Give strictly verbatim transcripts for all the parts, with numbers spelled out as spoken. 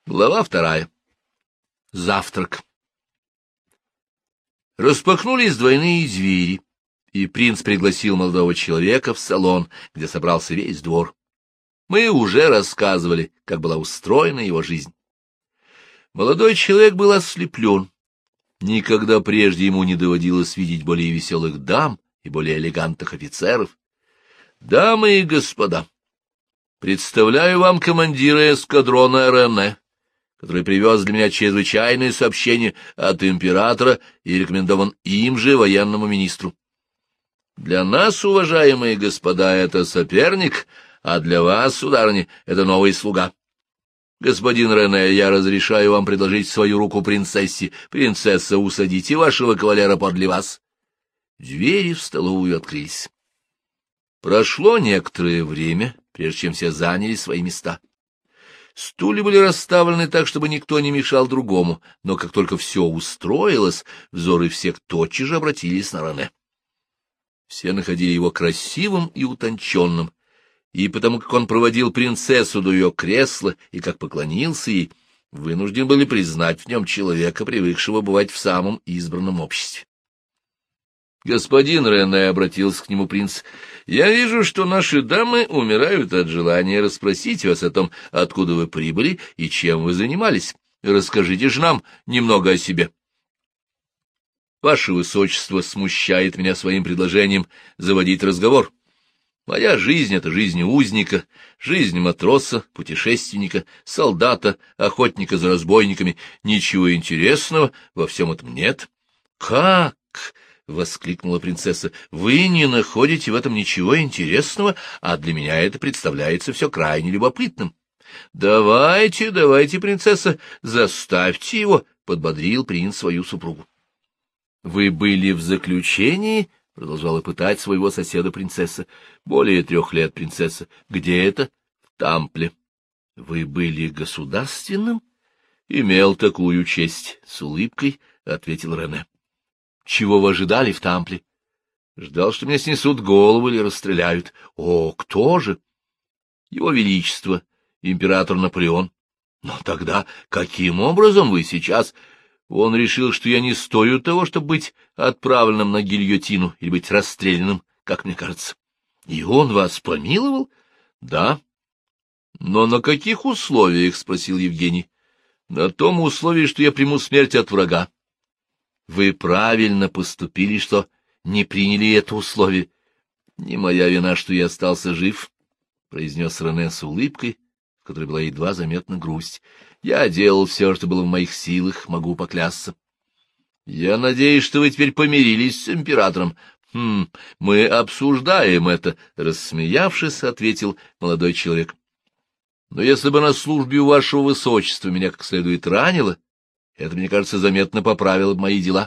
Глава вторая. Завтрак. Распахнулись двойные двери, и принц пригласил молодого человека в салон, где собрался весь двор. Мы уже рассказывали, как была устроена его жизнь. Молодой человек был ослеплен. Никогда прежде ему не доводилось видеть более веселых дам и более элегантных офицеров. Дамы и господа, представляю вам командира эскадрона Рене, который привез для меня чрезвычайное сообщение от императора и рекомендован им же военному министру. Для нас, уважаемые господа, это соперник, а для вас, сударыня, это новый слуга. Господин Рене, я разрешаю вам предложить свою руку принцессе. Принцесса, усадите вашего кавалера подле вас. Двери в столовую открылись. Прошло некоторое время, прежде чем все заняли свои места. Стулья были расставлены так, чтобы никто не мешал другому, но как только все устроилось, взоры всех тотчас же обратились на Рене. Все находили его красивым и утонченным, и потому как он проводил принцессу до ее кресла и как поклонился ей, вынуждены были признать в нем человека, привыкшего бывать в самом избранном обществе. «Господин Рене», — обратился к нему принц, — «я вижу, что наши дамы умирают от желания расспросить вас о том, откуда вы прибыли и чем вы занимались. Расскажите же нам немного о себе». «Ваше высочество смущает меня своим предложением заводить разговор. Моя жизнь — это жизнь узника, жизнь матроса, путешественника, солдата, охотника за разбойниками. Ничего интересного во всем этом нет». «Как?» — воскликнула принцесса. — Вы не находите в этом ничего интересного, а для меня это представляется все крайне любопытным. — Давайте, давайте, принцесса, заставьте его, — подбодрил принц свою супругу. — Вы были в заключении? — продолжала пытать своего соседа принцесса. — Более трех лет, принцесса. — Где это? — В Тампле. — Вы были государственным? — Имел такую честь, — с улыбкой ответил Рене. Чего вы ожидали в Тампле? Ждал, что меня снесут голову или расстреляют. О, кто же? Его Величество, император Наполеон. Но тогда каким образом вы сейчас? Он решил, что я не стою того, чтобы быть отправленным на гильотину или быть расстрелянным, как мне кажется. И он вас помиловал? Да. Но на каких условиях? — спросил Евгений. На том условии, что я приму смерть от врага. Вы правильно поступили, что не приняли это условие. Не моя вина, что я остался жив, — произнес Рене с улыбкой, в которой была едва заметна грусть. Я делал все, что было в моих силах, могу поклясться. Я надеюсь, что вы теперь помирились с императором. Хм, мы обсуждаем это, — рассмеявшись, ответил молодой человек. Но если бы на службе у вашего высочества меня как следует ранило, это, мне кажется, заметно поправило мои дела.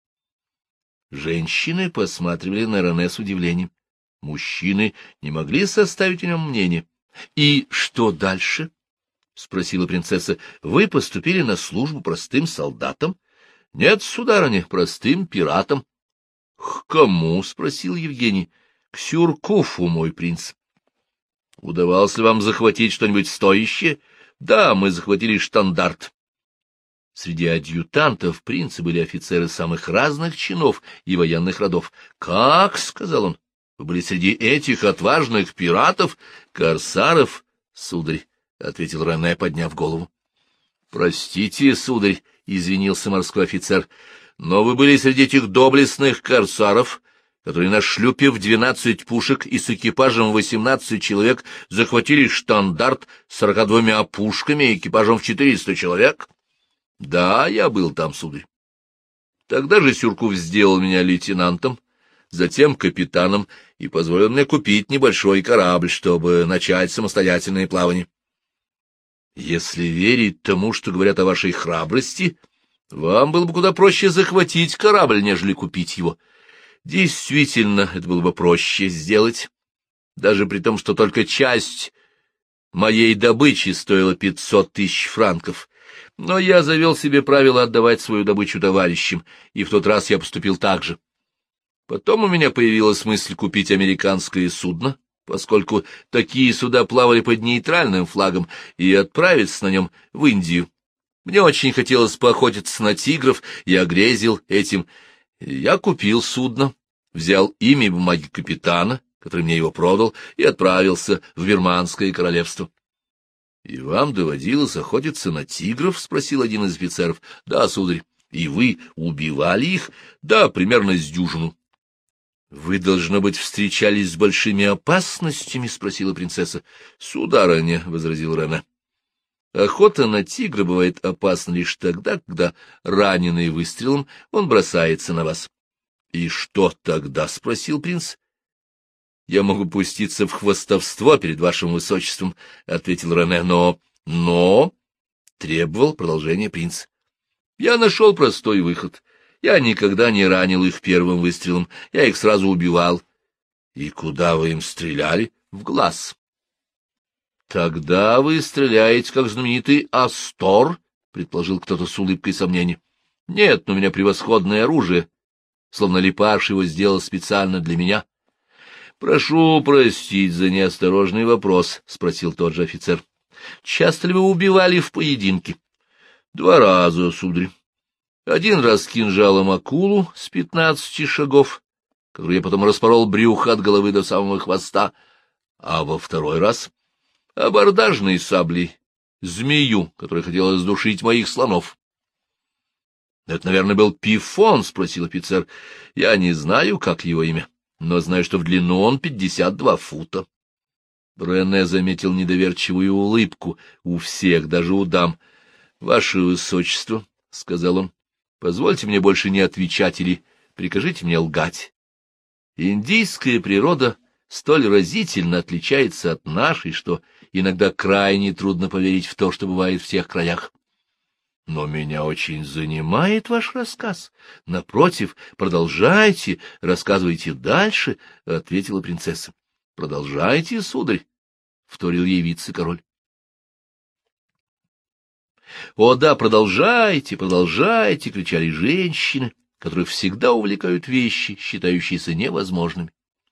Женщины посматривали на Рене с удивлением. Мужчины не могли составить о нем мнение. — И что дальше? — спросила принцесса. — Вы поступили на службу простым солдатом? — Нет, сударыня, простым пиратом. — К кому? — спросил Евгений. — К Сюркуфу, мой принц. — Удавалось ли вам захватить что-нибудь стоящее? — Да, мы захватили штандарт. Среди адъютантов принца были офицеры самых разных чинов и военных родов. — Как? — сказал он. — Вы были среди этих отважных пиратов, корсаров, сударь, — ответил Рене, подняв голову. — Простите, сударь, — извинился морской офицер, — но вы были среди этих доблестных корсаров, которые на шлюпе в двенадцать пушек и с экипажем восемнадцать человек захватили штандарт с сорока двумя пушками и экипажем в четыреста человек. — Да, я был там, сударь. Тогда же Сюркуф сделал меня лейтенантом, затем капитаном и позволил мне купить небольшой корабль, чтобы начать самостоятельное плавание. Если верить тому, что говорят о вашей храбрости, вам было бы куда проще захватить корабль, нежели купить его. Действительно, это было бы проще сделать, даже при том, что только часть моей добычи стоила пятьсот тысяч франков. Но я завел себе правило отдавать свою добычу товарищам, и в тот раз я поступил так же. Потом у меня появилась мысль купить американское судно, поскольку такие суда плавали под нейтральным флагом, и отправиться на нем в Индию, Мне очень хотелось поохотиться на тигров, я грезил этим. Я купил судно, взял имя и бумаги капитана, который мне его продал, и отправился в Бирманское королевство. — И вам доводилось охотиться на тигров? — спросил один из офицеров. — Да, сударь. — И вы убивали их? — Да, примерно с дюжину. — Вы, должно быть, встречались с большими опасностями? — спросила принцесса. — Сударыня, — возразил Рене. Охота на тигра бывает опасна лишь тогда, когда, раненый выстрелом, он бросается на вас. — И что тогда? — спросил принц. — Я могу пуститься в хвастовство перед вашим высочеством, — ответил Рене, — но... — Но... — требовал продолжения принц. — Я нашел простой выход. Я никогда не ранил их первым выстрелом, я их сразу убивал. — И куда вы им стреляли? — В глаз. — Тогда вы стреляете, как знаменитый Астор, — предположил кто-то с улыбкой сомнения. — Нет, но у меня превосходное оружие, словно Лепаш его сделал специально для меня. — Прошу простить за неосторожный вопрос, — спросил тот же офицер. — Часто ли вы убивали в поединке? — Два раза, сударь. Один раз кинжалом акулу с пятнадцати шагов, которую я потом распорол брюхо от головы до самого хвоста, а во второй раз абордажной саблей змею, которая хотела сдушить моих слонов. — Это, наверное, был Пифон, — спросил офицер. — Я не знаю, как его имя, но знаю, что в длину он пятьдесят два фута. Рене заметил недоверчивую улыбку у всех, даже у дам. — Ваше высочество, — сказал он, — позвольте мне больше не отвечать или прикажите мне лгать. Индийская природа столь разительно отличается от нашей, что иногда крайне трудно поверить в то, что бывает в всех краях. Но меня очень занимает ваш рассказ. Напротив, продолжайте, рассказывайте дальше, — ответила принцесса. — Продолжайте, сударь, — вторил ей вице-король. — О да, продолжайте, продолжайте, — кричали женщины, которых всегда увлекают вещи, считающиеся невозможными.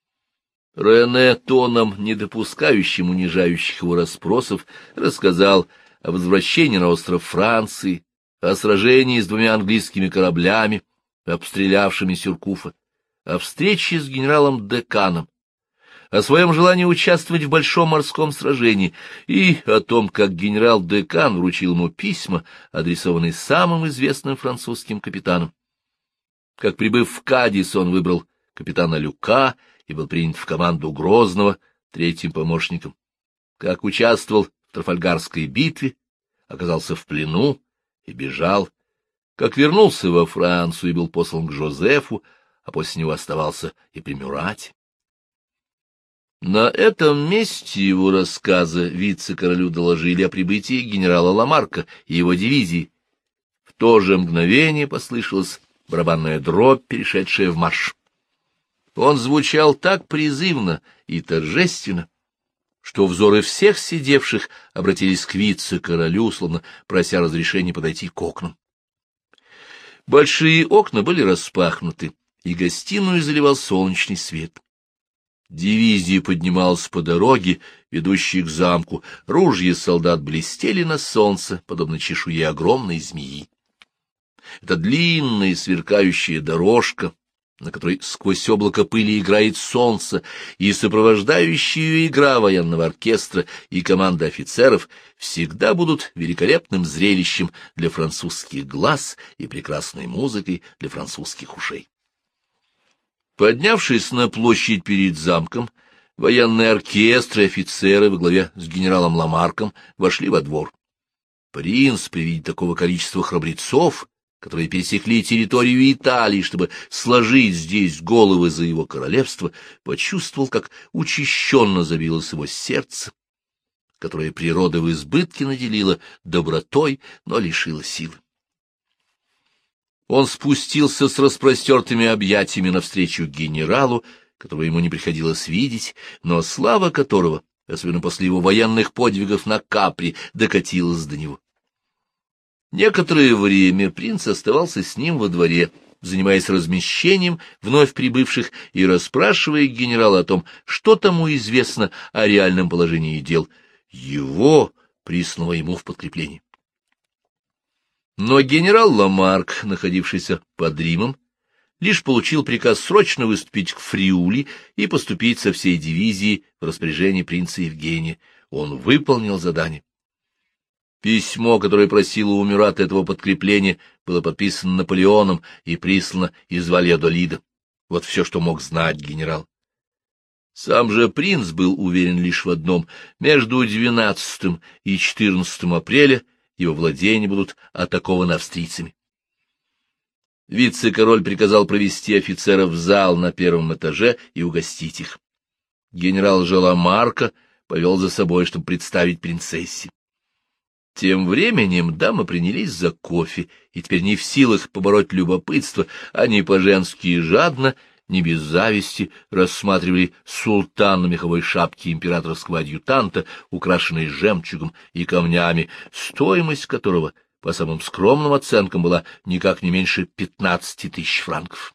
Рене, тоном, не допускающим унижающих его расспросов, рассказал о возвращении на остров Франции, о сражении с двумя английскими кораблями, обстрелявшими Сюркуфа, о встрече с генералом Деканом, о своем желании участвовать в большом морском сражении и о том, как генерал Декан вручил ему письма, адресованные самым известным французским капитанам. Как, прибыв в Кадис, он выбрал капитана Люка и был принят в команду Грозного третьим помощником. Как участвовал в Трафальгарской битве, оказался в плену и бежал. Как вернулся во Францию и был послан к Жозефу, а после него оставался и при Мюрате. На этом месте его рассказа вице-королю доложили о прибытии генерала Ламарка и его дивизии. В то же мгновение послышалась барабанная дробь, перешедшая в марш. Он звучал так призывно и торжественно, что взоры всех сидевших обратились к вице-королю, словно прося разрешения подойти к окнам. Большие окна были распахнуты, и гостиную заливал солнечный свет. Дивизия поднималась по дороге, ведущей к замку. Ружья солдат блестели на солнце, подобно чешуе огромной змеи. Это длинная сверкающая дорожка, на которой сквозь облако пыли играет солнце, и сопровождающая ее игра военного оркестра и команда офицеров всегда будут великолепным зрелищем для французских глаз и прекрасной музыкой для французских ушей. Поднявшись на площадь перед замком, военный оркестр и офицеры во главе с генералом Ламарком вошли во двор. Принц при виде такого количества храбрецов, которые пересекли территорию Италии, чтобы сложить здесь головы за его королевство, почувствовал, как учащенно забилось его сердце, которое природа в избытке наделила добротой, но лишила силы. Он спустился с распростертыми объятиями навстречу генералу, которого ему не приходилось видеть, но слава которого, особенно после его военных подвигов на Капри, докатилась до него. Некоторое время принц оставался с ним во дворе, занимаясь размещением вновь прибывших и расспрашивая генерала о том, что тому известно о реальном положении дел. Его прислало ему в подкрепление. Но генерал Ламарк, находившийся под Римом, лишь получил приказ срочно выступить к Фриули и поступить со всей дивизией в распоряжение принца Евгения. Он выполнил задание. Письмо, которое просило у Мюрата этого подкрепления, было подписано Наполеоном и прислано из Вальядолида. Вот все, что мог знать генерал. Сам же принц был уверен лишь в одном: между двенадцатым и четырнадцатым апреля его владения будут атакованы австрийцами. Вице-король приказал провести офицеров в зал на первом этаже и угостить их. Генерал же Ламарка повел за собой, чтобы представить принцессе. Тем временем дамы принялись за кофе, и теперь не в силах побороть любопытство, они по-женски и жадно, не без зависти, рассматривали султан на меховой шапке императорского адъютанта, украшенной жемчугом и камнями, стоимость которого, по самым скромным оценкам, была никак не меньше пятнадцати тысяч франков.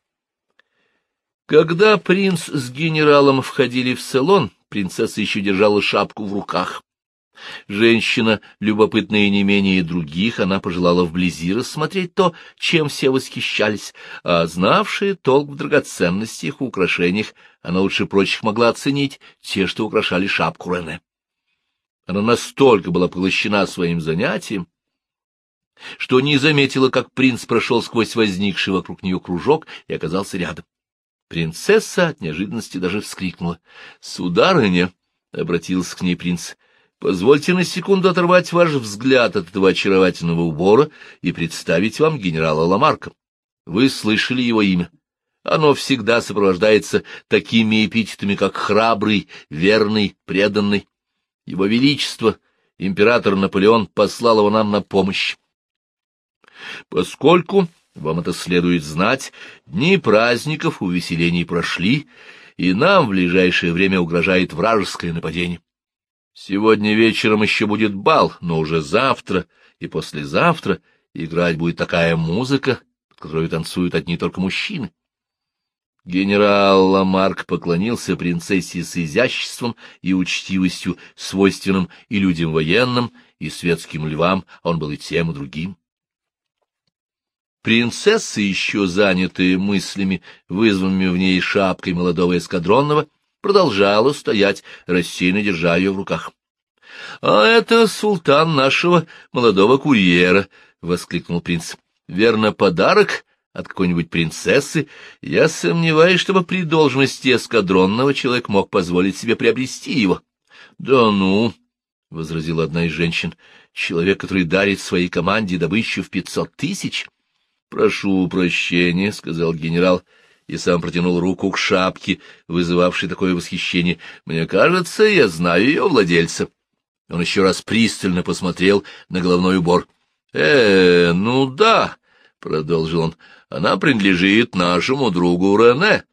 Когда принц с генералом входили в салон, принцесса еще держала шапку в руках. Женщина, любопытная не менее других, она пожелала вблизи рассмотреть то, чем все восхищались, а знавшая толк в драгоценностях и украшениях, она лучше прочих могла оценить те, что украшали шапку Рене. Она настолько была поглощена своим занятием, что не заметила, как принц прошел сквозь возникший вокруг нее кружок и оказался рядом. Принцесса от неожиданности даже вскрикнула. — Сударыня, — обратился к ней принц, — позвольте на секунду оторвать ваш взгляд от этого очаровательного убора и представить вам генерала Ламарка. Вы слышали его имя. Оно всегда сопровождается такими эпитетами, как храбрый, верный, преданный. Его Величество, император Наполеон, послал его нам на помощь. Поскольку, вам это следует знать, дни праздников, увеселений прошли, и нам в ближайшее время угрожает вражеское нападение. Сегодня вечером еще будет бал, но уже завтра и послезавтра играть будет такая музыка, под которую танцуют одни только мужчины. Генерал Ламарк поклонился принцессе с изяществом и учтивостью, свойственным и людям военным, и светским львам, а он был и тем, и другим. Принцесса, еще занятая мыслями, вызванными в ней шапкой молодого эскадронного, продолжала стоять, рассеянно держа ее в руках. — А это султан нашего молодого курьера! — воскликнул принц. — Верно, подарок от какой-нибудь принцессы? Я сомневаюсь, чтобы при должности эскадронного человек мог позволить себе приобрести его. — Да ну! — возразила одна из женщин. — Человек, который дарит своей команде добычу в пятьсот тысяч? — Прошу прощения, — сказал генерал, — и сам протянул руку к шапке, вызывавшей такое восхищение. Мне кажется, я знаю ее владельца. Он еще раз пристально посмотрел на головной убор. — Э, ну да, — продолжил он, — она принадлежит нашему другу Рене.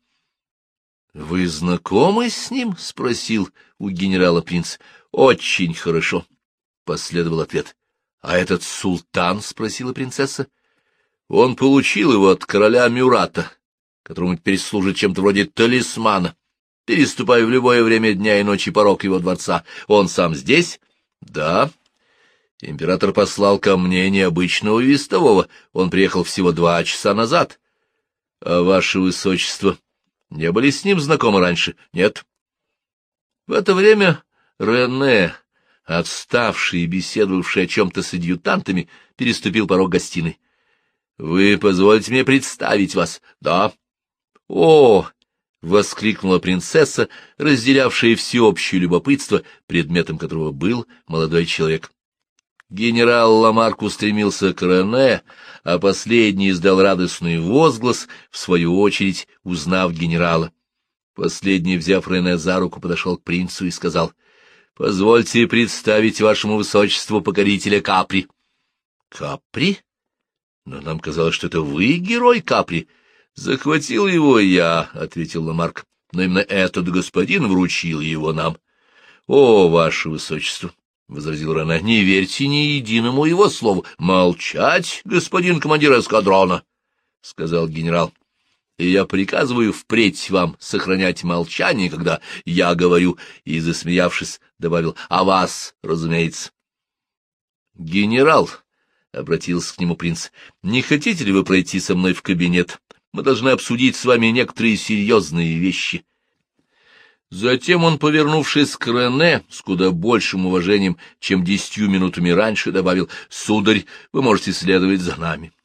— Вы знакомы с ним? — спросил у генерала принц. — Очень хорошо, — последовал ответ. — А этот султан? — спросила принцесса. — Он получил его от короля Мюрата, которому теперь служит чем-то вроде талисмана. Переступаю в любое время дня и ночи порог его дворца. Он сам здесь? Да. Император послал ко мне необычного вестового. Он приехал всего два часа назад. А ваше высочество, не были с ним знакомы раньше? Нет. В это время Рене, отставший и беседовавший о чем-то с адъютантами, переступил порог гостиной. — Вы позвольте мне представить вас? — Да. — О! — воскликнула принцесса, разделявшая всеобщее любопытство, предметом которого был молодой человек. Генерал Ламарк устремился к Рене, а последний издал радостный возглас, в свою очередь узнав генерала. Последний, взяв Рене за руку, подошел к принцу и сказал: — Позвольте представить вашему высочеству покорителя Капри. — Капри? Но нам казалось, что это вы герой Капри. — Захватил его я, — ответил Ламарк, — но именно этот господин вручил его нам. — О, ваше высочество! — возразил Рене, — не верьте ни единому его слову. — Молчать, господин командир эскадрона, — сказал генерал. — И я приказываю впредь вам сохранять молчание, когда я говорю, и, засмеявшись, добавил: — А вас, разумеется. — Генерал, — обратился к нему принц, — не хотите ли вы пройти со мной в кабинет? Мы должны обсудить с вами некоторые серьезные вещи. Затем он, повернувшись к Рене, с куда большим уважением, чем десятью минутами раньше, добавил: — Сударь, вы можете следовать за нами.